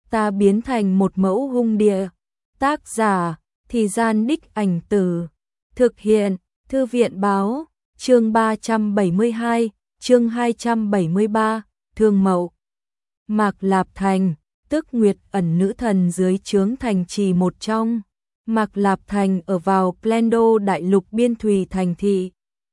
ta biến thành một mẫu hung địa. Tác giả, Thì Gian Đích Ảnh Từ. Thực hiện, Thư viện Báo, chương 372, chương 273, Thương Mậu. Mạc Lạp Thành, tức Nguyệt Ẩn nữ thần dưới trướng thành trì một trong. Mạc Lạp Thành ở vào Plendo đại lục biên thùy thành thị.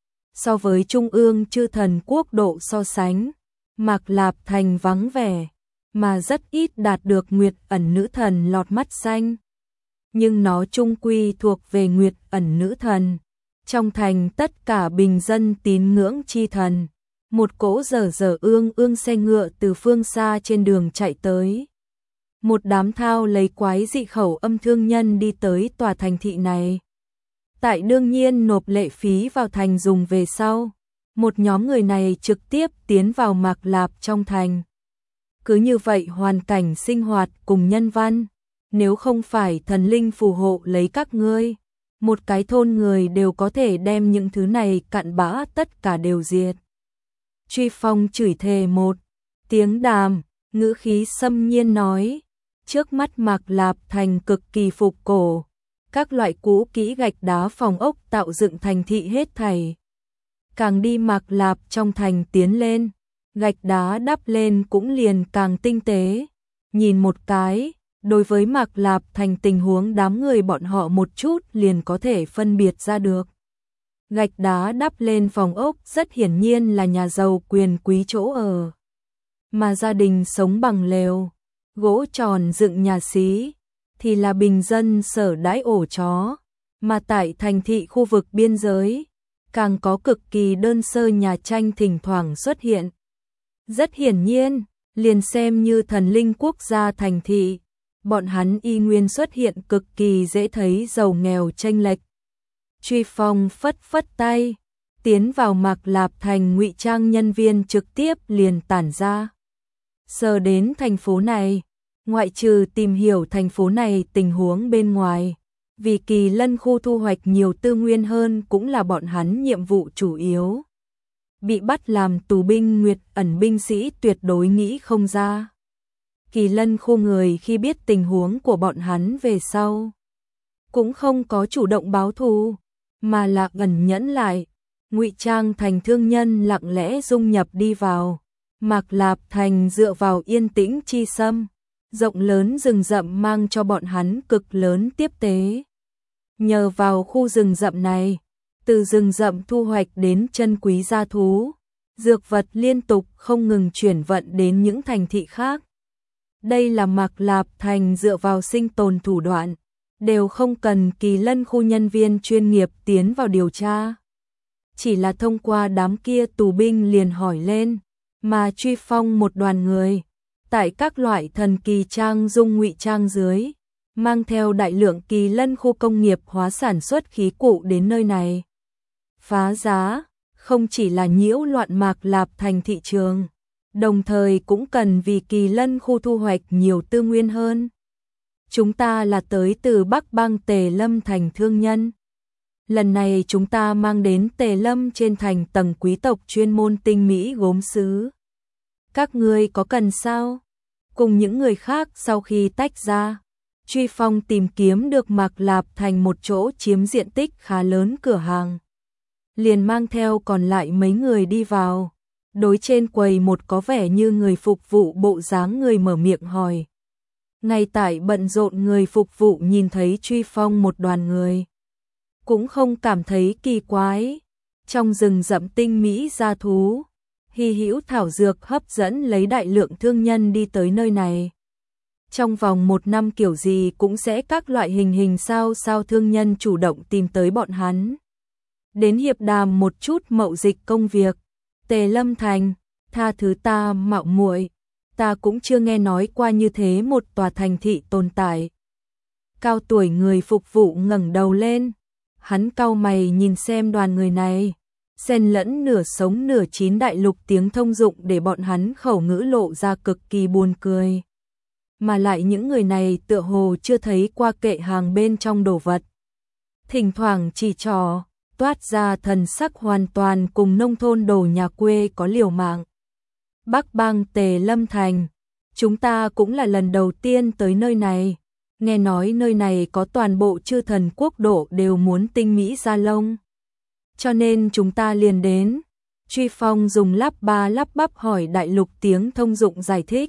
So với Trung ương chư thần quốc độ so sánh, Mạc Lạp Thành vắng vẻ, mà rất ít đạt được Nguyệt Ẩn nữ thần lọt mắt xanh. Nhưng nó chung quy thuộc về Nguyệt Ẩn nữ thần. Trong thành tất cả bình dân tín ngưỡng chi thần. Một cỗ dở dở ương ương xe ngựa từ phương xa trên đường chạy tới. Một đám thao lấy quái dị khẩu âm thương nhân đi tới tòa thành thị này. Tại đương nhiên nộp lệ phí vào thành dùng về sau. Một nhóm người này trực tiếp tiến vào Mạc Lạp trong thành. Cứ như vậy hoàn cảnh sinh hoạt cùng nhân văn. Nếu không phải thần linh phù hộ lấy các ngươi, một cái thôn người đều có thể đem những thứ này cặn bã tất cả đều diệt. Truy Phong chửi thề một tiếng đàm, ngữ khí xâm nhiên nói, trước mắt Mạc Lạp Thành cực kỳ phục cổ, các loại cũ kỹ gạch đá phòng ốc tạo dựng thành thị hết thảy. Càng đi Mạc Lạp trong thành tiến lên, gạch đá đắp lên cũng liền càng tinh tế. Nhìn một cái, đối với Mạc Lạp Thành tình huống đám người bọn họ một chút liền có thể phân biệt ra được. Gạch đá đắp lên phòng ốc rất hiển nhiên là nhà giàu quyền quý chỗ ở. Mà gia đình sống bằng lều, gỗ tròn dựng nhà xí, thì là bình dân sở đãi ổ chó. Mà tại thành thị khu vực biên giới, càng có cực kỳ đơn sơ nhà tranh thỉnh thoảng xuất hiện. Rất hiển nhiên, liền xem như thần linh quốc gia thành thị, bọn hắn y nguyên xuất hiện cực kỳ dễ thấy giàu nghèo chênh lệch. Truy Phong phất phất tay, tiến vào Mạc Lạp Thành ngụy trang nhân viên trực tiếp liền tản ra. Sờ đến thành phố này, ngoại trừ tìm hiểu thành phố này tình huống bên ngoài, vì Kỳ Lân khu thu hoạch nhiều tư nguyên hơn cũng là bọn hắn nhiệm vụ chủ yếu. Bị bắt làm tù binh Nguyệt Ẩn binh sĩ tuyệt đối nghĩ không ra. Kỳ Lân khu người khi biết tình huống của bọn hắn về sau, cũng không có chủ động báo thù, mà là ẩn nhẫn lại, ngụy trang thành thương nhân lặng lẽ dung nhập đi vào. Mạc Lạp Thành dựa vào yên tĩnh chi sâm, rộng lớn rừng rậm mang cho bọn hắn cực lớn tiếp tế. Nhờ vào khu rừng rậm này, từ rừng rậm thu hoạch đến chân quý gia thú, dược vật liên tục không ngừng chuyển vận đến những thành thị khác. Đây là Mạc Lạp Thành dựa vào sinh tồn thủ đoạn, đều không cần Kỳ Lân khu nhân viên chuyên nghiệp tiến vào điều tra. Chỉ là thông qua đám kia tù binh liền hỏi lên, mà Truy Phong một đoàn người, tại các loại thần kỳ trang dung ngụy trang dưới, mang theo đại lượng Kỳ Lân khu công nghiệp hóa sản xuất khí cụ đến nơi này. Phá giá, không chỉ là nhiễu loạn Mạc Lạp Thành thị trường, đồng thời cũng cần vì Kỳ Lân khu thu hoạch nhiều tư nguyên hơn. Chúng ta là tới từ Bắc Bang Tề Lâm thành thương nhân. Lần này chúng ta mang đến Tề Lâm trên thành tầng quý tộc chuyên môn tinh mỹ gốm sứ. Các ngươi có cần sao? Cùng những người khác sau khi tách ra, Truy Phong tìm kiếm được Mạc Lạp Thành một chỗ chiếm diện tích khá lớn cửa hàng. Liền mang theo còn lại mấy người đi vào. Đối trên quầy một có vẻ như người phục vụ bộ dáng người mở miệng hỏi. Ngay tại bận rộn người phục vụ nhìn thấy Truy Phong một đoàn người, cũng không cảm thấy kỳ quái. Trong rừng rậm tinh mỹ gia thú, hy hữu thảo dược hấp dẫn lấy đại lượng thương nhân đi tới nơi này. Trong vòng 1 năm kiểu gì cũng sẽ các loại hình sao thương nhân chủ động tìm tới bọn hắn. Đến hiệp đàm một chút mậu dịch công việc. Tề Lâm Thành, tha thứ ta mạo muội, ta cũng chưa nghe nói qua như thế một tòa thành thị tồn tại. Cao tuổi người phục vụ ngẩng đầu lên, hắn cau mày nhìn xem đoàn người này, xen lẫn nửa sống nửa chín đại lục tiếng thông dụng để bọn hắn khẩu ngữ lộ ra cực kỳ buồn cười. Mà lại những người này tựa hồ chưa thấy qua kệ hàng bên trong đồ vật. Thỉnh thoảng chỉ trò, toát ra thần sắc hoàn toàn cùng nông thôn đồ nhà quê có liều mạng. Bắc Bang Tề Lâm Thành, chúng ta cũng là lần đầu tiên tới nơi này. Nghe nói nơi này có toàn bộ chư thần quốc độ đều muốn tinh mỹ da lông. Cho nên chúng ta liền đến. Truy Phong dùng lắp ba lắp bắp hỏi Đại Lục Tiếng Thông Dụng giải thích.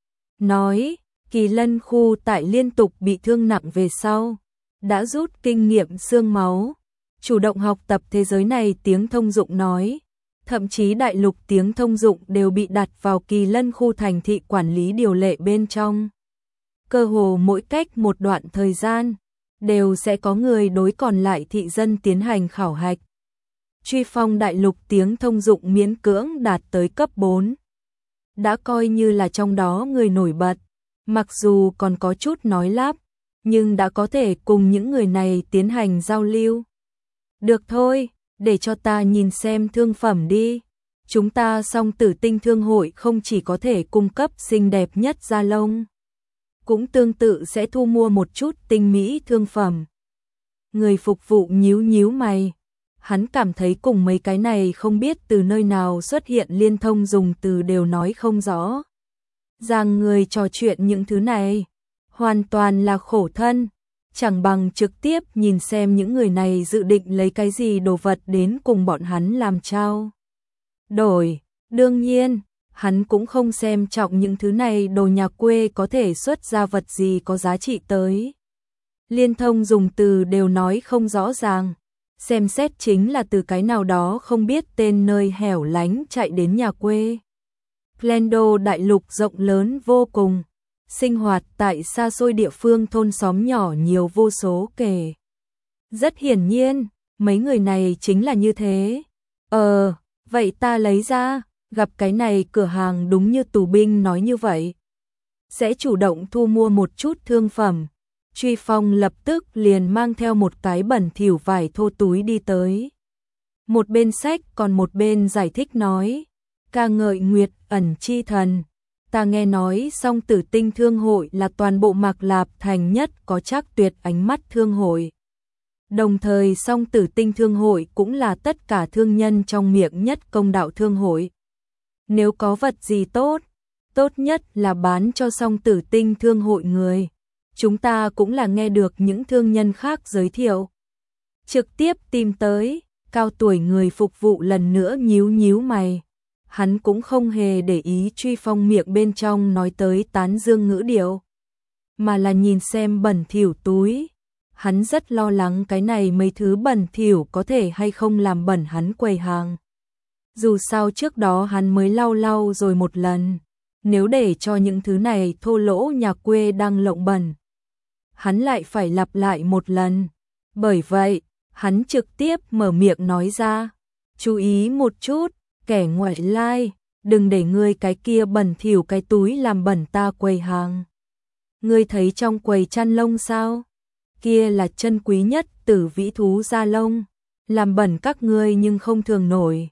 Nói, Kỳ Lân khu tại liên tục bị thương nặng về sau. Đã rút kinh nghiệm xương máu. Chủ động học tập thế giới này. Tiếng Thông Dụng nói. Thậm chí Đại Lục Tiếng Thông Dụng đều bị đặt vào Kỳ Lân khu thành thị quản lý điều lệ bên trong. Cơ hồ mỗi cách một đoạn thời gian, đều sẽ có người đối còn lại thị dân tiến hành khảo hạch. Truy Phong Đại Lục Tiếng Thông Dụng miễn cưỡng đạt tới cấp 4. Đã coi như là trong đó người nổi bật, mặc dù còn có chút nói lắp, nhưng đã có thể cùng những người này tiến hành giao lưu. Được thôi, để cho ta nhìn xem thương phẩm đi. Chúng ta Song Tử Tinh Thương hội không chỉ có thể cung cấp xinh đẹp nhất da lông, cũng tương tự sẽ thu mua một chút tinh mỹ thương phẩm. Người phục vụ nhíu nhíu mày. Hắn cảm thấy cùng mấy cái này không biết từ nơi nào xuất hiện liên thông dùng từ đều nói không rõ. Rằng người trò chuyện những thứ này, hoàn toàn là khổ thân. Chẳng bằng trực tiếp nhìn xem những người này dự định lấy cái gì đồ vật đến cùng bọn hắn làm trao đổi. Đương nhiên, hắn cũng không xem trọng những thứ này đồ nhà quê có thể xuất ra vật gì có giá trị tới. Liên thông dùng từ đều nói không rõ ràng. Xem xét chính là từ cái nào đó không biết tên nơi hẻo lánh chạy đến nhà quê. Plendo Đại Lục rộng lớn vô cùng. Sinh hoạt tại xa xôi địa phương thôn xóm nhỏ nhiều vô số kể. Rất hiển nhiên, mấy người này chính là như thế. Vậy ta lấy ra, gặp cái này cửa hàng đúng như tù binh nói như vậy. Sẽ chủ động thu mua một chút thương phẩm. Truy Phong lập tức liền mang theo một cái bẩn thỉu vải thô túi đi tới. Một bên sách còn một bên giải thích nói. Ca ngợi Nguyệt Ẩn chi thần. Ta nghe nói Song Tử Tinh Thương hội là toàn bộ Mạc Lạp thành nhất có chắc tuyệt ánh mắt thương hội. Đồng thời Song Tử Tinh Thương hội cũng là tất cả thương nhân trong miệng nhất công đạo thương hội. Nếu có vật gì tốt, tốt nhất là bán cho Song Tử Tinh Thương hội người. Chúng ta cũng là nghe được những thương nhân khác giới thiệu. Trực tiếp tìm tới, cao tuổi người phục vụ lần nữa nhíu nhíu mày. Hắn cũng không hề để ý Truy Phong miệng bên trong nói tới tán dương ngữ điệu, mà là nhìn xem bẩn thỉu túi. Hắn rất lo lắng cái này mấy thứ bẩn thỉu có thể hay không làm bẩn hắn quầy hàng. Dù sao trước đó hắn mới lau rồi một lần, nếu để cho những thứ này thô lỗ nhà quê đang lộng bẩn, hắn lại phải lặp lại một lần. Bởi vậy, hắn trực tiếp mở miệng nói ra, chú ý một chút, kẻ ngoại lai, đừng để ngươi cái kia bẩn thỉu cái túi làm bẩn ta quầy hàng. Ngươi thấy trong quầy chăn lông sao? Kia là chân quý nhất Tử Vĩ thú da lông, làm bẩn các ngươi nhưng không thường nổi.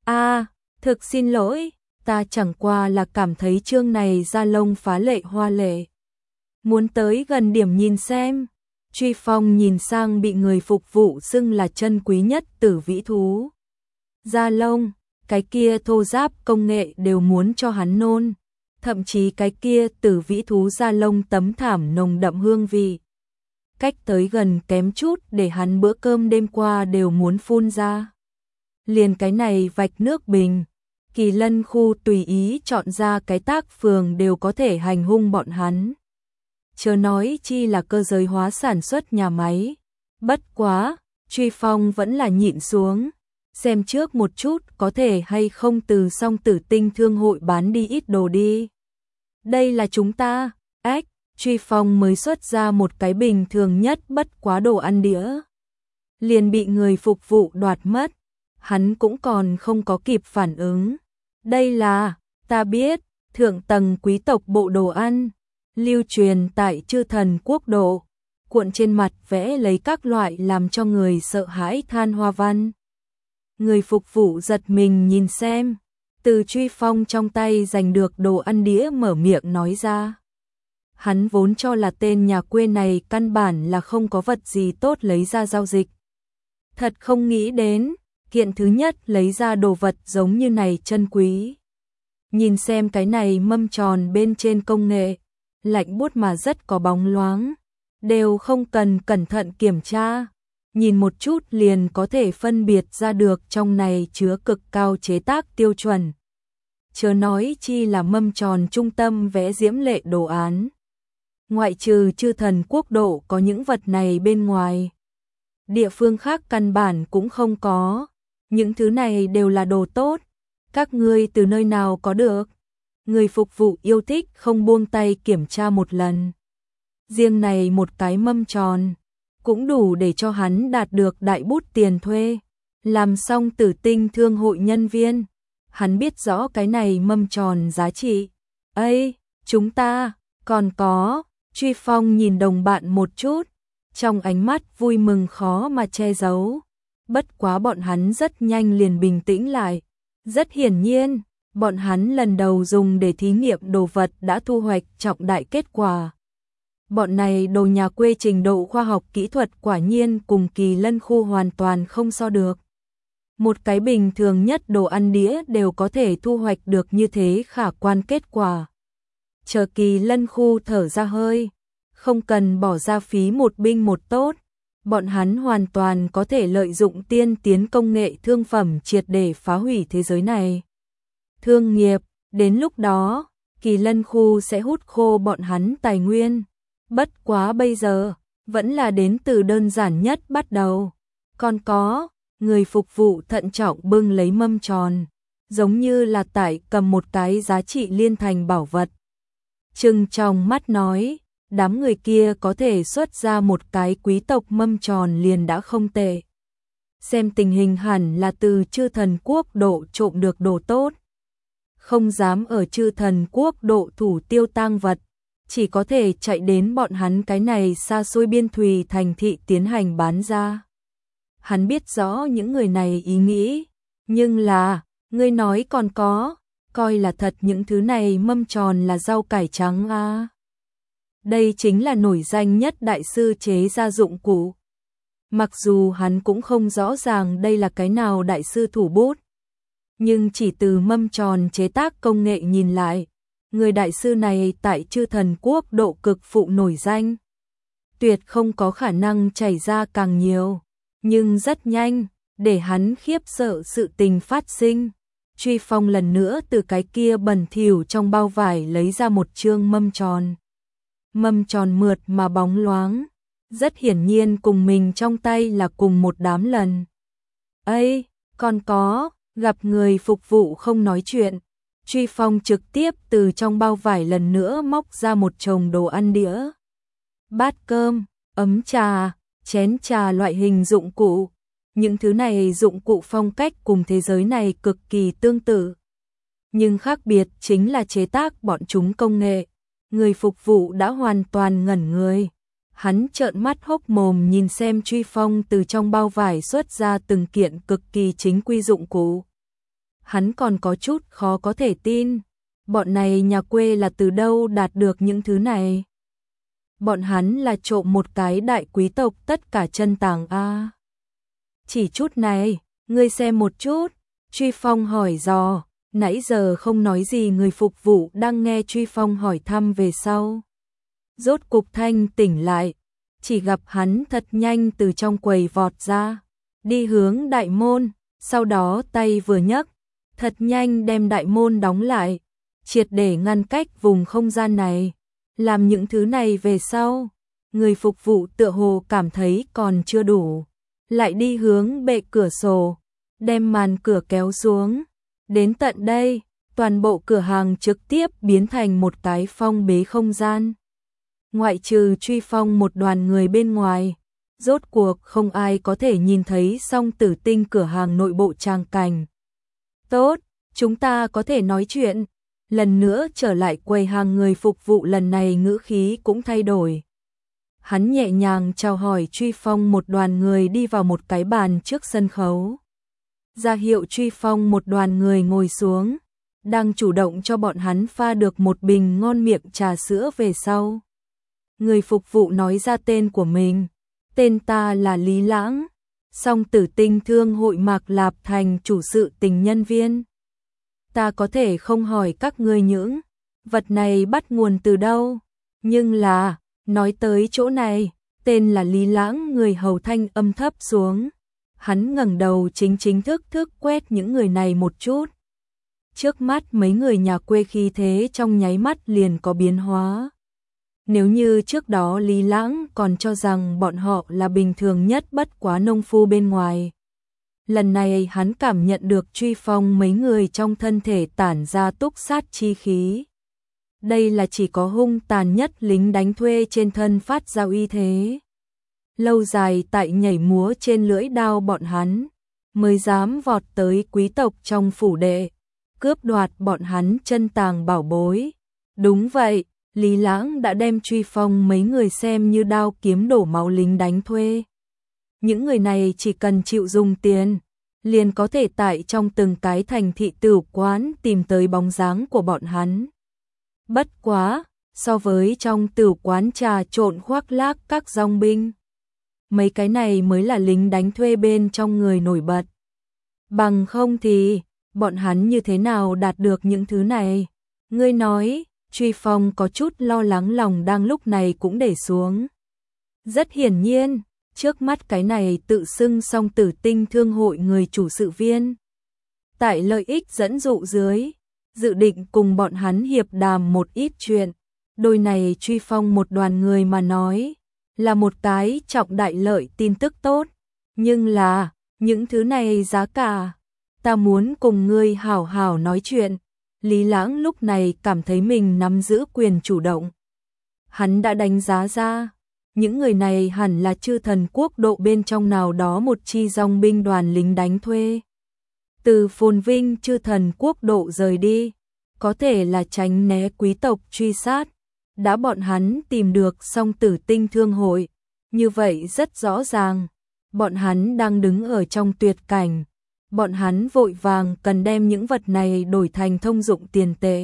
Thực xin lỗi, ta chẳng qua là cảm thấy chương này da lông phá lệ hoa lệ. Muốn tới gần điểm nhìn xem. Truy Phong nhìn sang bị người phục vụ xưng là chân quý nhất Tử Vĩ thú da lông, cái kia thô giáp công nghệ đều muốn cho hắn nôn. Thậm chí cái kia Tử Vĩ thú da lông tấm thảm nồng đậm hương vị, cách tới gần kém chút để hắn bữa cơm đêm qua đều muốn phun ra. Liền cái này vạch nước bình, Kỳ Lân khu tùy ý chọn ra cái tác phường đều có thể hành hung bọn hắn. Chớ nói chi là cơ giới hóa sản xuất nhà máy. Bất quá, Truy Phong vẫn là nhịn xuống, xem trước một chút có thể hay không từ Song Tử Tinh Thương hội bán đi ít đồ đi. Đây là chúng ta. Truy Phong mới xuất ra một cái bình thường nhất bất quá đồ ăn đĩa, liền bị người phục vụ đoạt mất. Hắn cũng còn không có kịp phản ứng. Đây là, ta biết, thượng tầng quý tộc bộ đồ ăn, lưu truyền tại chư thần quốc độ, cuộn trên mặt vẽ lấy các loại làm cho người sợ hãi than hoa văn. Người phục vụ giật mình nhìn xem, từ Truy Phong trong tay giành được đồ ăn đĩa mở miệng nói ra. Hắn vốn cho là tên nhà quê này căn bản là không có vật gì tốt lấy ra giao dịch. Thật không nghĩ đến, kiện thứ nhất lấy ra đồ vật giống như này chân quý. Nhìn xem cái này mâm tròn bên trên công nghệ, lạnh buốt mà rất có bóng loáng, đều không cần cẩn thận kiểm tra, nhìn một chút liền có thể phân biệt ra được trong này chứa cực cao chế tác tiêu chuẩn. Chớ nói chi là mâm tròn trung tâm vẽ diễm lệ đồ án. Ngoại trừ Chư Thần Quốc độ có những vật này bên ngoài, địa phương khác căn bản cũng không có. Những thứ này đều là đồ tốt, các ngươi từ nơi nào có được? Người phục vụ yêu thích không buông tay kiểm tra một lần. Riêng này một cái mâm tròn, cũng đủ để cho hắn đạt được đại bút tiền thuê. Làm xong Tử Tinh thương hội nhân viên, hắn biết rõ cái này mâm tròn giá trị. Ây, chúng ta, còn có, Truy Phong nhìn đồng bạn một chút, trong ánh mắt vui mừng khó mà che giấu. Bất quá bọn hắn rất nhanh liền bình tĩnh lại. Rất hiển nhiên, bọn hắn lần đầu dùng để thí nghiệm đồ vật đã thu hoạch trọng đại kết quả. Bọn này đồ nhà quê trình độ khoa học kỹ thuật quả nhiên cùng Kỳ Lân khu hoàn toàn không so được. Một cái bình thường nhất đồ ăn đĩa đều có thể thu hoạch được như thế khả quan kết quả. Chờ Kỳ Lân khu thở ra hơi, không cần bỏ ra phí một binh một tốt, bọn hắn hoàn toàn có thể lợi dụng tiên tiến công nghệ thương phẩm triệt để phá hủy thế giới này. Thương nghiệp, đến lúc đó, Kỳ Lân khu sẽ hút khô bọn hắn tài nguyên. Bất quá bây giờ, vẫn là đến từ đơn giản nhất bắt đầu. Còn có, người phục vụ thận trọng bưng lấy mâm tròn, giống như là tại cầm một cái giá trị liên thành bảo vật. Trừng trong mắt nói, đám người kia có thể xuất ra một cái quý tộc mâm tròn liền đã không tệ. Xem tình hình hẳn là từ Chư Thần Quốc độ trộm được đồ tốt. Không dám ở Chư Thần Quốc độ thủ tiêu tang vật, chỉ có thể chạy đến bọn hắn cái này xa xôi biên thùy thành thị tiến hành bán ra. Hắn biết rõ những người này ý nghĩ, nhưng là, ngươi nói còn có, coi là thật những thứ này mâm tròn là rau cải trắng à. Đây chính là nổi danh nhất đại sư chế gia dụng cụ. Mặc dù hắn cũng không rõ ràng đây là cái nào đại sư thủ bút, nhưng chỉ từ mâm tròn chế tác công nghệ nhìn lại, người đại sư này tại Chư Thần Quốc độ cực phụ nổi danh. Tuyệt không có khả năng chảy ra càng nhiều, nhưng rất nhanh, để hắn khiếp sợ sự tình phát sinh. Truy Phong lần nữa từ cái kia bẩn thỉu trong bao vải lấy ra một chương mâm tròn. Mâm tròn mượt mà bóng loáng, rất hiển nhiên cùng mình trong tay là cùng một đám lần. Ây, còn có, gặp người phục vụ không nói chuyện, Truy Phong trực tiếp từ trong bao vải lần nữa móc ra một chồng đồ ăn đĩa. Bát cơm, ấm trà, chén trà loại hình dụng cụ. Những thứ này dụng cụ phong cách cùng thế giới này cực kỳ tương tự. Nhưng khác biệt chính là chế tác bọn chúng công nghệ. Người phục vụ đã hoàn toàn ngẩn người. Hắn trợn mắt hốc mồm nhìn xem Truy Phong từ trong bao vải xuất ra từng kiện cực kỳ chính quy dụng cụ. Hắn còn có chút khó có thể tin. Bọn này nhà quê là từ đâu đạt được những thứ này? Bọn hắn là trộm một cái đại quý tộc tất cả chân tàng a. Chỉ chút này, ngươi xem một chút. Truy Phong hỏi dò, nãy giờ không nói gì người phục vụ đang nghe Truy Phong hỏi thăm về sau. Rốt cục thanh tỉnh lại, chỉ gặp hắn thật nhanh từ trong quầy vọt ra, đi hướng đại môn, sau đó tay vừa nhấc, thật nhanh đem đại môn đóng lại, triệt để ngăn cách vùng không gian này. Làm những thứ này về sau, người phục vụ tựa hồ cảm thấy còn chưa đủ, lại đi hướng bệ cửa sổ, đem màn cửa kéo xuống. Đến tận đây, toàn bộ cửa hàng trực tiếp biến thành một cái phong bế không gian. Ngoại trừ Truy Phong một đoàn người bên ngoài, rốt cuộc không ai có thể nhìn thấy Song Tử Tinh cửa hàng nội bộ trang cảnh. Tốt, chúng ta có thể nói chuyện. Lần nữa trở lại quầy hàng người phục vụ lần này ngữ khí cũng thay đổi. Hắn nhẹ nhàng chào hỏi Truy Phong một đoàn người đi vào một cái bàn trước sân khấu. Ra hiệu Truy Phong một đoàn người ngồi xuống, đang chủ động cho bọn hắn pha được một bình ngon miệng trà sữa về sau. Người phục vụ nói ra tên của mình. Tên ta là Lý Lãng, Song Tử Tinh thương hội Mạc Lạp Thành chủ sự tình nhân viên. ta có thể không hỏi các ngươi những vật này bắt nguồn từ đâu, nhưng là, nói tới chỗ này, tên là Lý Lãng người hầu thanh âm thấp xuống. Hắn ngẩng đầu chính thức quét những người này một chút. Trước mắt mấy người nhà quê khí thế trong nháy mắt liền có biến hóa. Nếu như trước đó Lý Lãng còn cho rằng bọn họ là bình thường nhất bất quá nông phu bên ngoài. Lần này hắn cảm nhận được Truy Phong mấy người trong thân thể tản ra túc sát chi khí. Đây là chỉ có hung tàn nhất lính đánh thuê trên thân phát ra uy thế. Lâu dài tại nhảy múa trên lưỡi đao bọn hắn, mới dám vọt tới quý tộc trong phủ đệ, cướp đoạt bọn hắn chân tàng bảo bối. Đúng vậy, Lý Lãng đã đem Truy Phong mấy người xem như đao kiếm đổ máu lính đánh thuê. Những người này chỉ cần chịu dùng tiền, liền có thể tại trong từng cái thành thị tửu quán tìm tới bóng dáng của bọn hắn. Bất quá, so với trong tửu quán trà trộn khoác lác các dòng binh, mấy cái này mới là lính đánh thuê bên trong người nổi bật. Bằng không thì, bọn hắn như thế nào đạt được những thứ này? Ngươi nói, Truy Phong có chút lo lắng, lòng đang lúc này cũng để xuống. Rất hiển nhiên, trước mắt cái này tự xưng Song Tử Tinh Thương hội người chủ sự viên. Tại lợi ích dẫn dụ dưới, dự định cùng bọn hắn hiệp đàm một ít chuyện. Đôi này Truy Phong một đoàn người mà nói, là một cái trọng đại lợi tin tức tốt. Nhưng là, những thứ này giá cả, ta muốn cùng ngươi hảo hảo nói chuyện. Lý Lãng lúc này cảm thấy mình nắm giữ quyền chủ động. Hắn đã đánh giá ra, những người này hẳn là chư thần quốc độ bên trong nào đó một chi dòng binh đoàn lính đánh thuê. Từ phồn vinh chư thần quốc độ rời đi, có thể là tránh né quý tộc truy sát. Đã bọn hắn tìm được Song Tử Tinh Thương hội, như vậy rất rõ ràng, bọn hắn đang đứng ở trong tuyệt cảnh. Bọn hắn vội vàng cần đem những vật này đổi thành thông dụng tiền tệ.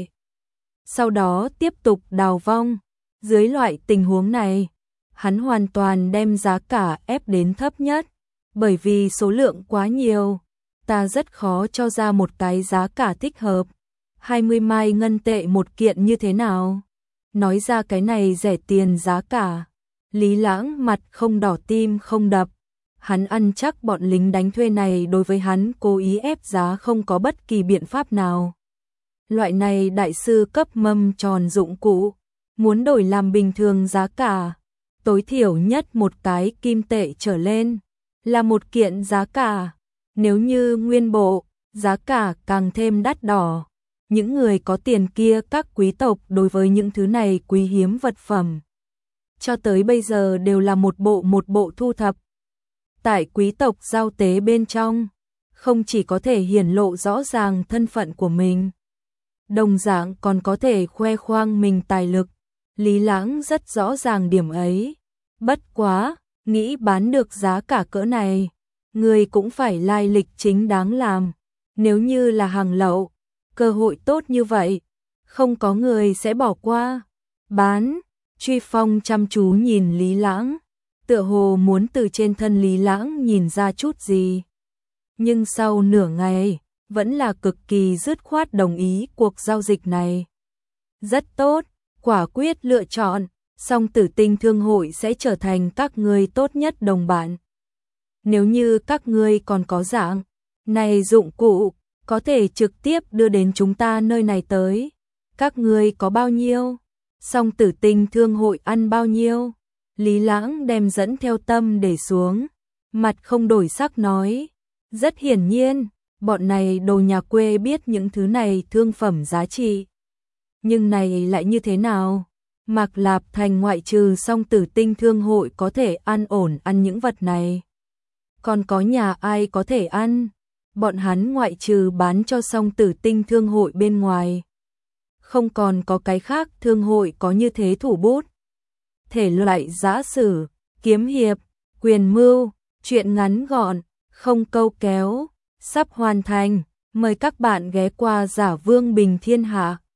Sau đó tiếp tục đào vong. Dưới loại tình huống này, hắn hoàn toàn đem giá cả ép đến thấp nhất. Bởi vì số lượng quá nhiều, ta rất khó cho ra một cái giá cả thích hợp. 20 mai ngân tệ một kiện như thế nào? Nói ra cái này rẻ tiền giá cả. Lý Lãng mặt không đỏ tim không đập. Hắn ăn chắc bọn lính đánh thuê này đối với hắn cố ý ép giá không có bất kỳ biện pháp nào. Loại này đại sư cấp mâm tròn dụng cụ, muốn đổi làm bình thường giá cả, tối thiểu nhất một cái kim tệ trở lên, là một kiện giá cả. Nếu như nguyên bộ, giá cả càng thêm đắt đỏ. Những người có tiền kia, các quý tộc đối với những thứ này quý hiếm vật phẩm, cho tới bây giờ đều là một bộ thu thập. Tại quý tộc giao tế bên trong, không chỉ có thể hiển lộ rõ ràng thân phận của mình, đồng dạng còn có thể khoe khoang mình tài lực. Lý Lãng rất rõ ràng điểm ấy. Bất quá, nghĩ bán được giá cả cỡ này, người cũng phải lai lịch chính đáng làm. Nếu như là hàng lậu, cơ hội tốt như vậy, không có người sẽ bỏ qua. Bán, Truy Phong chăm chú nhìn Lý Lãng, tựa hồ muốn từ trên thân Lý Lãng nhìn ra chút gì. Nhưng sau nửa ngày, vẫn là cực kỳ dứt khoát đồng ý cuộc giao dịch này. Rất tốt, quả quyết lựa chọn, Song Tử Tinh Thương hội sẽ trở thành các ngươi tốt nhất đồng bạn. Nếu như các ngươi còn có dạng này dụng cụ, có thể trực tiếp đưa đến chúng ta nơi này tới. Các ngươi có bao nhiêu? Song Tử Tinh Thương hội ăn bao nhiêu? Lý Lãng đem dẫn theo tâm để xuống, mặt không đổi sắc nói. Rất hiển nhiên, bọn này đồ nhà quê biết những thứ này thương phẩm giá trị. Nhưng này lại như thế nào? Mạc Lạp Thành ngoại trừ Song Tử Tinh Thương hội có thể ăn ổn ăn những vật này. Còn có nhà ai có thể ăn? Bọn hắn ngoại trừ bán cho Song Tử Tinh Thương hội bên ngoài, không còn có cái khác thương hội có như thế thủ bút. Thể loại giã sử, kiếm hiệp, quyền mưu, truyện ngắn gọn, không câu kéo, sắp hoàn thành. Mời các bạn ghé qua Giả Vương Bình Thiên Hạ.